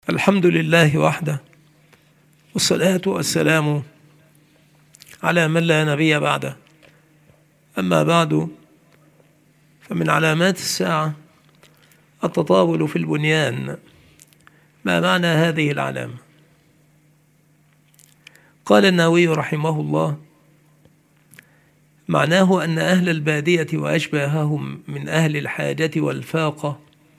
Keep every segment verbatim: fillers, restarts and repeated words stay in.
الحمد لله وحده، والصلاة والسلام على من لا نبي بعده. أما بعد، فمن علامات الساعة التطاول في البنيان. ما معنى هذه العلامة؟ قال النووي رحمه الله: معناه أن أهل البادية وأشباههم من أهل الحاجة والفاقة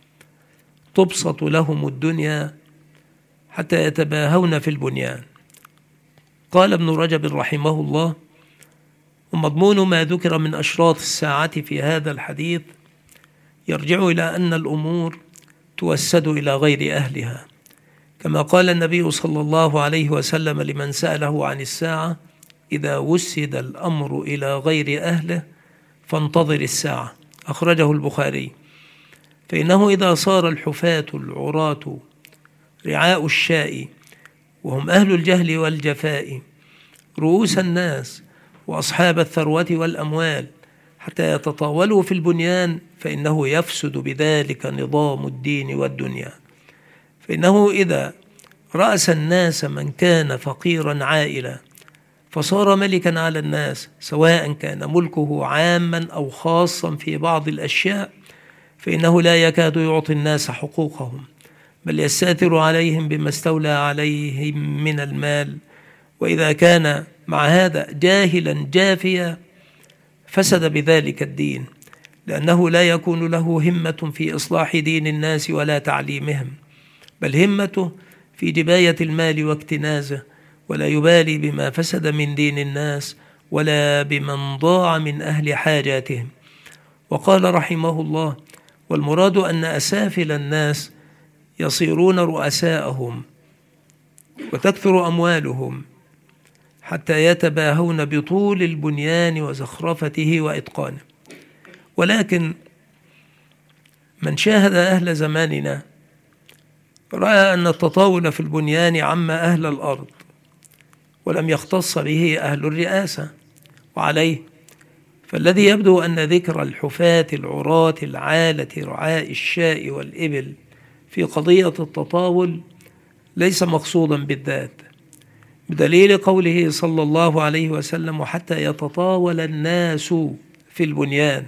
تبسط لهم الدنيا حتى يتباهون في البنيان. قال ابن رجب رحمه الله: ومضمون ما ذكر من أشراط الساعة في هذا الحديث يرجع إلى أن الأمور توسد إلى غير أهلها، كما قال النبي صلى الله عليه وسلم لمن سأله عن الساعة: إذا وسد الأمر إلى غير أهله فانتظر الساعة. أخرجه البخاري. فإنه إذا صار الحفاة العراة رعاء الشاء وهم أهل الجهل والجفاء رؤوس الناس وأصحاب الثروة والأموال حتى يتطاولوا في البنيان، فإنه يفسد بذلك نظام الدين والدنيا. فإنه إذا رأس الناس من كان فقيرا عائلا فصار ملكا على الناس، سواء كان ملكه عاما أو خاصا في بعض الأشياء، فإنه لا يكاد يعطي الناس حقوقهم، بل يستأثر عليهم بما استولى عليهم من المال. وإذا كان مع هذا جاهلا جافيا فسد بذلك الدين، لأنه لا يكون له همة في إصلاح دين الناس ولا تعليمهم، بل همته في جباية المال واكتنازه، ولا يبالي بما فسد من دين الناس ولا بمن ضاع من أهل حاجاتهم. وقال رحمه الله: والمراد أن أسافل الناس يصيرون رؤساءهم وتكثر أموالهم حتى يتباهون بطول البنيان وزخرفته وإتقانه. ولكن من شاهد أهل زماننا رأى أن التطاول في البنيان عم أهل الأرض ولم يختص به أهل الرئاسة. وعليه فالذي يبدو أن ذكر الحفاة العراة العالة رعاء الشاء والإبل في قضية التطاول ليس مقصودا بالذات، بدليل قوله صلى الله عليه وسلم: وحتى يتطاول الناس في البنيان،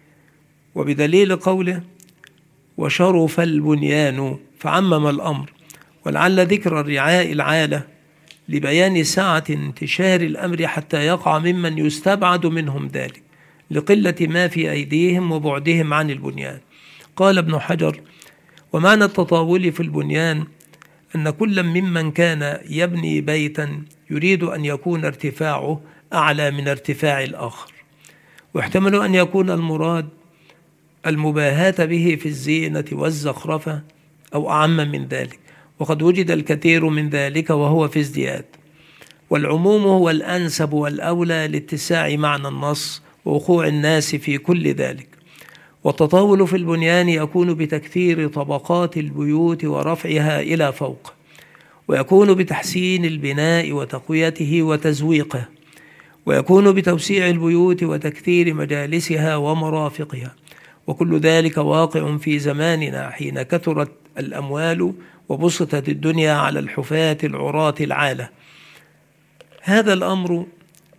وبدليل قوله: وشرف البنيان، فعمم الأمر. ولعل ذكر الرعاء العالة لبيان سعة انتشار الأمر حتى يقع ممن يستبعد منهم ذلك لقلة ما في أيديهم وبعدهم عن البنيان. قال ابن حجر: ومعنى التطاول في البنيان أن كل ممن كان يبني بيتا يريد أن يكون ارتفاعه أعلى من ارتفاع الآخر، واحتمل أن يكون المراد المباهاة به في الزينة والزخرفة أو أعم من ذلك، وقد وجد الكثير من ذلك وهو في ازدياد. والعموم هو الأنسب والأولى لاتساع معنى النص ووقوع الناس في كل ذلك. والتطاول في البنيان يكون بتكثير طبقات البيوت ورفعها إلى فوق، ويكون بتحسين البناء وتقويته وتزويقه، ويكون بتوسيع البيوت وتكثير مجالسها ومرافقها. وكل ذلك واقع في زماننا حين كثرت الأموال وبسطت الدنيا على الحفاة العراة العالة. هذا الأمر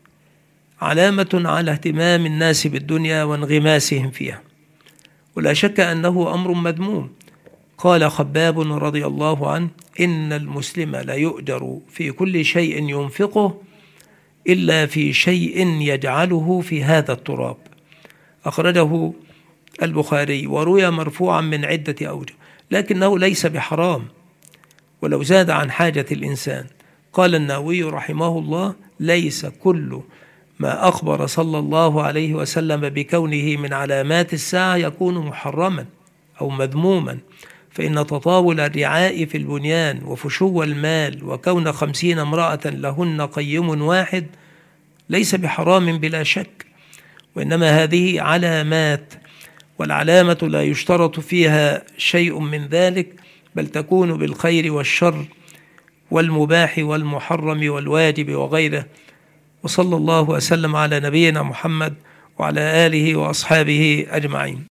علامة على اهتمام الناس بالدنيا وانغماسهم فيها، ولا شك أنه أمر مذموم. قال خباب رضي الله عنه: إن المسلم لا يؤجر في كل شيء ينفقه إلا في شيء يجعله في هذا التراب. أخرجه البخاري، وروي مرفوعا من عدة أوجه، لكنه ليس بحرام ولو زاد عن حاجة الإنسان. قال النووي رحمه الله: ليس كل ما أخبر صلى الله عليه وسلم بكونه من علامات الساعة يكون محرما أو مذموما، فإن تطاول الرعاء في البنيان وفشو المال وكون خمسين امرأة لهن قيم واحد ليس بحرام بلا شك، وإنما هذه علامات، والعلامة لا يشترط فيها شيء من ذلك، بل تكون بالخير والشر والمباح والمحرم والواجب وغيره. وصلى الله وسلم على نبينا محمد وعلى آله وأصحابه أجمعين.